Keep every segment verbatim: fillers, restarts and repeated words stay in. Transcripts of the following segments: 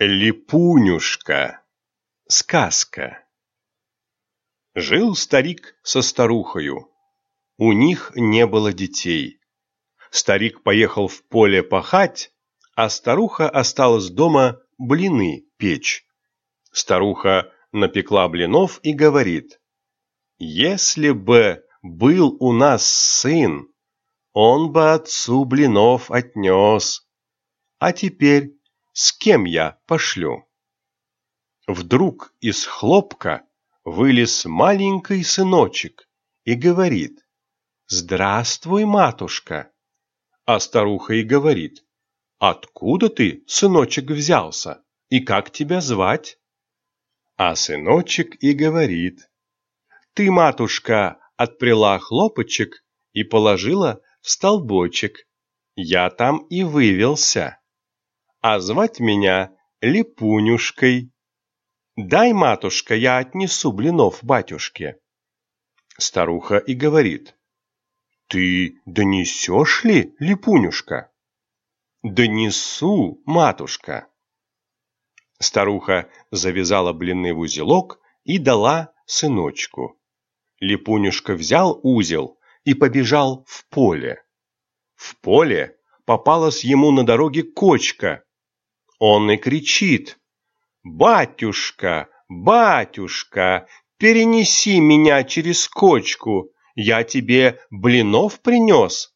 Липунюшка. Сказка. Жил старик со старухою. У них не было детей. Старик поехал в поле пахать, а старуха осталась дома блины печь. Старуха напекла блинов и говорит: «Если бы был у нас сын, он бы отцу блинов отнес. А теперь с кем я пошлю?» Вдруг из хлопка вылез маленький сыночек и говорит: «Здравствуй, матушка!» А старуха и говорит: «Откуда ты, сыночек, взялся, и как тебя звать?» А сыночек и говорит: «Ты, матушка, отпряла хлопочек и положила в столбочек. Я там и вывелся. А звать меня Липунюшкой. Дай, матушка, я отнесу блинов батюшке». Старуха и говорит: «Ты донесешь ли, Липунюшка?» «Донесу, матушка». Старуха завязала блины в узелок и дала сыночку. Липунюшка взял узел и побежал в поле. В поле попалась ему на дороге кочка. Он и кричит: «Батюшка, батюшка, перенеси меня через кочку, я тебе блинов принес».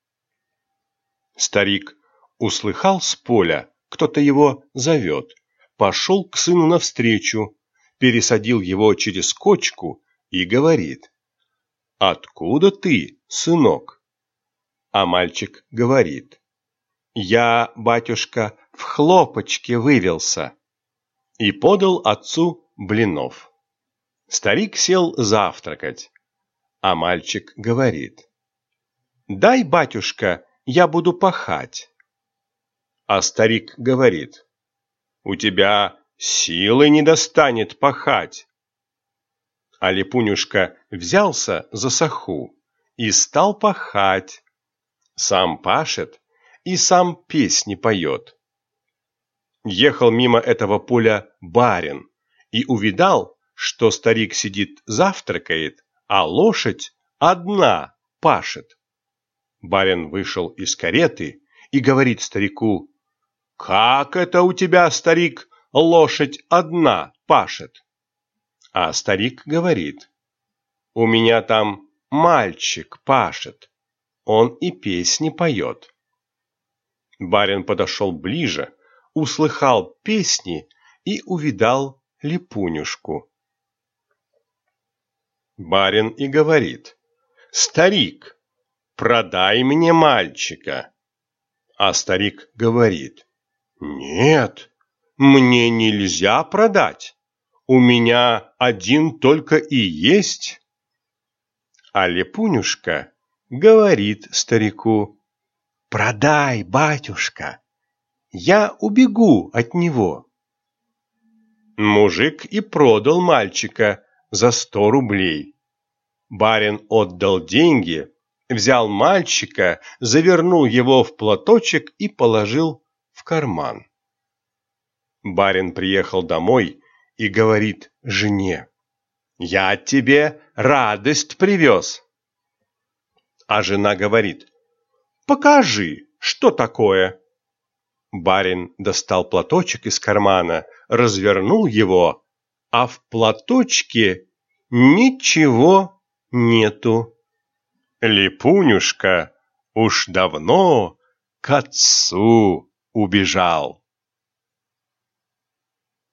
Старик услыхал с поля, кто-то его зовет, пошел к сыну навстречу, пересадил его через кочку и говорит: «Откуда ты, сынок?» А мальчик говорит: «Я, батюшка, в хлопочке вывелся», и подал отцу блинов. Старик сел завтракать, а мальчик говорит: «Дай, батюшка, я буду пахать». А старик говорит: «У тебя силы не достанет пахать». А Липунюшка взялся за саху и стал пахать. Сам пашет и сам песни поет. Ехал мимо этого поля барин и увидал, что старик сидит завтракает, а лошадь одна пашет. Барин вышел из кареты и говорит старику: «Как это у тебя, старик, лошадь одна пашет?» А старик говорит: «У меня там мальчик пашет, он и песни поет». Барин подошел ближе, услыхал песни и увидал Липунюшку. Барин и говорит: «Старик, продай мне мальчика». А старик говорит: «Нет, мне нельзя продать, у меня один только и есть». А Липунюшка говорит старику: «Продай, батюшка, я убегу от него». Мужик и продал мальчика за сто рублей. Барин отдал деньги, взял мальчика, завернул его в платочек и положил в карман. Барин приехал домой и говорит жене: «Я тебе радость привез». А жена говорит: «Покажи, что такое». Барин достал платочек из кармана, развернул его, а в платочке ничего нету. Липунюшка уж давно к отцу убежал.